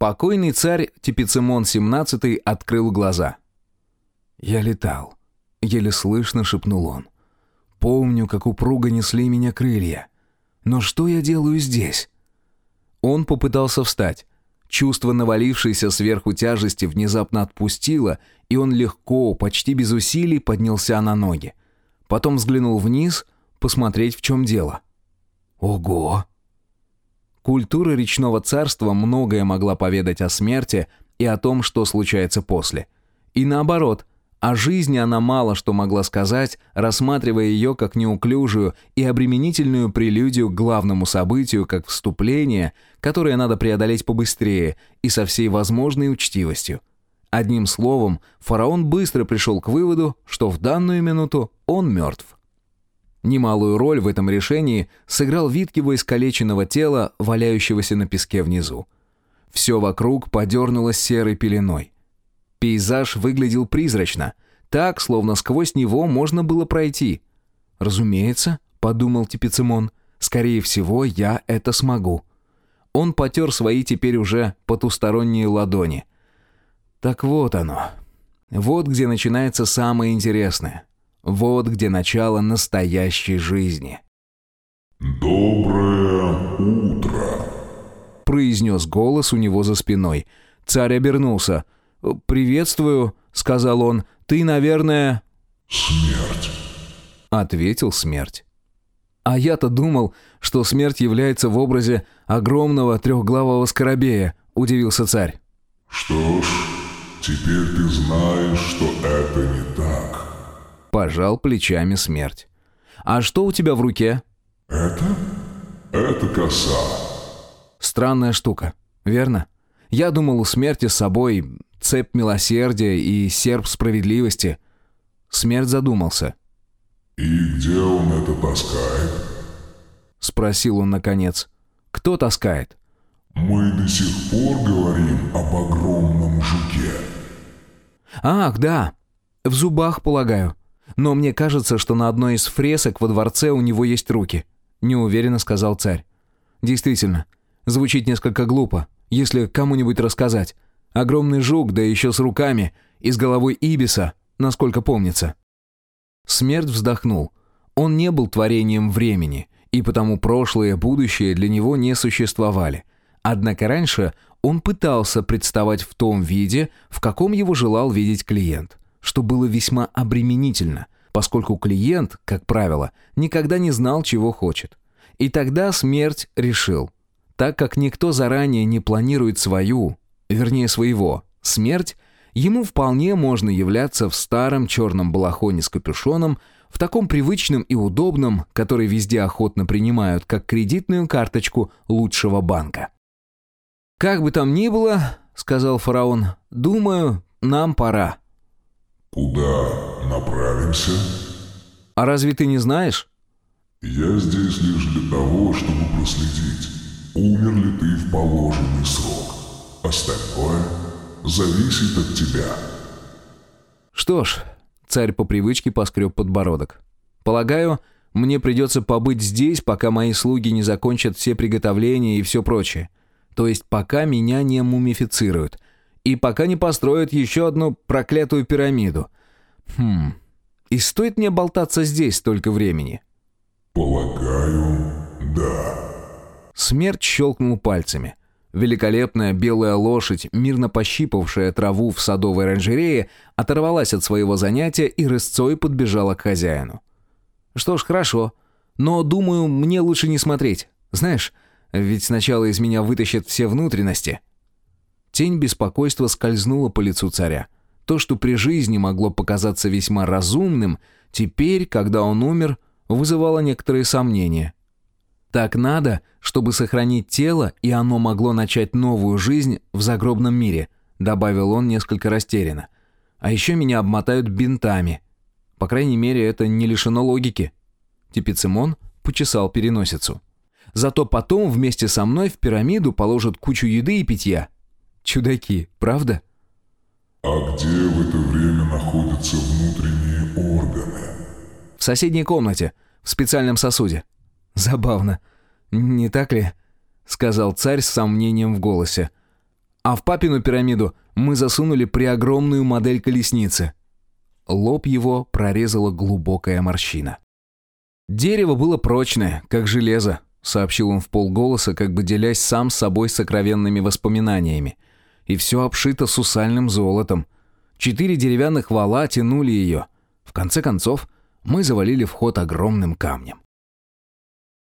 Покойный царь Тепицемон XVII открыл глаза. «Я летал», — еле слышно шепнул он. «Помню, как упруго несли меня крылья. Но что я делаю здесь?» Он попытался встать. Чувство навалившейся сверху тяжести внезапно отпустило, и он легко, почти без усилий, поднялся на ноги. Потом взглянул вниз, посмотреть, в чем дело. Ого! Культура речного царства многое могла поведать о смерти и о том, что случается после. И наоборот, о жизни она мало что могла сказать, рассматривая ее как неуклюжую и обременительную прелюдию к главному событию, как вступление, которое надо преодолеть побыстрее и со всей возможной учтивостью. Одним словом, фараон быстро пришел к выводу, что в данную минуту он мертв. Немалую роль в этом решении сыграл вид его искалеченного тела, валяющегося на песке внизу. Все вокруг подернулось серой пеленой. Пейзаж выглядел призрачно, так, словно сквозь него можно было пройти. «Разумеется», — подумал Тепицемон, — «скорее всего, я это смогу». Он потер свои теперь уже потусторонние ладони. Так вот оно. Вот где начинается самое интересное. Вот где начало настоящей жизни. «Доброе утро», — произнес голос у него за спиной. Царь обернулся. «Приветствую», — сказал он. «Ты, наверное...» «Смерть», — ответил смерть. «А я-то думал, что смерть является в образе огромного трехглавого скоробея», — удивился царь. «Что ж, теперь ты знаешь, что это не так». Пожал плечами смерть. «А что у тебя в руке?» Это коса. Странная штука, верно? Я думал, у смерти с собой цепь милосердия и серп справедливости. Смерть задумался. «И где он это таскает?» Спросил он наконец. «Кто таскает?» «Мы до сих пор говорим об огромном жуке». «Ах, да, в зубах, полагаю. Но мне кажется, что на одной из фресок во дворце у него есть руки», — неуверенно сказал царь. «Действительно, звучит несколько глупо, если кому-нибудь рассказать. Огромный жук, да еще с руками, и с головой ибиса, насколько помнится». Смерть вздохнул. Он не был творением времени, и потому прошлое и будущее для него не существовали. Однако раньше он пытался представать в том виде, в каком его желал видеть клиент, что было весьма обременительно, поскольку клиент, как правило, никогда не знал, чего хочет. И тогда смерть решил, так как никто заранее не планирует своего, смерть, ему вполне можно являться в старом черном балахоне с капюшоном, в таком привычном и удобном, который везде охотно принимают, как кредитную карточку лучшего банка. «Как бы там ни было, — сказал фараон, — думаю, нам пора». «Куда направимся?» «А разве ты не знаешь?» «Я здесь лишь для того, чтобы проследить, умер ли ты в положенный срок. Остальное зависит от тебя». «Что ж», — царь по привычке поскреб подбородок, — «полагаю, мне придется побыть здесь, пока мои слуги не закончат все приготовления и все прочее. То есть пока меня не мумифицируют. И пока не построят еще одну проклятую пирамиду. И стоит мне болтаться здесь столько времени?» «Полагаю, да». Смерть щелкнул пальцами. Великолепная белая лошадь, мирно пощипавшая траву в садовой оранжерее, оторвалась от своего занятия и рысцой подбежала к хозяину. «Что ж, хорошо. Но, думаю, мне лучше не смотреть. Знаешь, ведь сначала из меня вытащат все внутренности». Тень беспокойства скользнула по лицу царя. То, что при жизни могло показаться весьма разумным, теперь, когда он умер, вызывало некоторые сомнения. «Так надо, чтобы сохранить тело, и оно могло начать новую жизнь в загробном мире», добавил он несколько растерянно. «А еще меня обмотают бинтами. По крайней мере, это не лишено логики». Тепицемон почесал переносицу. «Зато потом вместе со мной в пирамиду положат кучу еды и питья. Чудаки, правда?» «А где в это время находятся внутренние органы?» «В соседней комнате, в специальном сосуде». «Забавно, не так ли?» — сказал царь с сомнением в голосе. А в папину пирамиду мы засунули преогромную модель колесницы». Лоб его прорезала глубокая морщина. «Дерево было прочное, как железо», — сообщил он вполголоса, как бы делясь сам с собой сокровенными воспоминаниями. «И все обшито сусальным золотом. 4 деревянных вала тянули ее. В конце концов, мы завалили вход огромным камнем.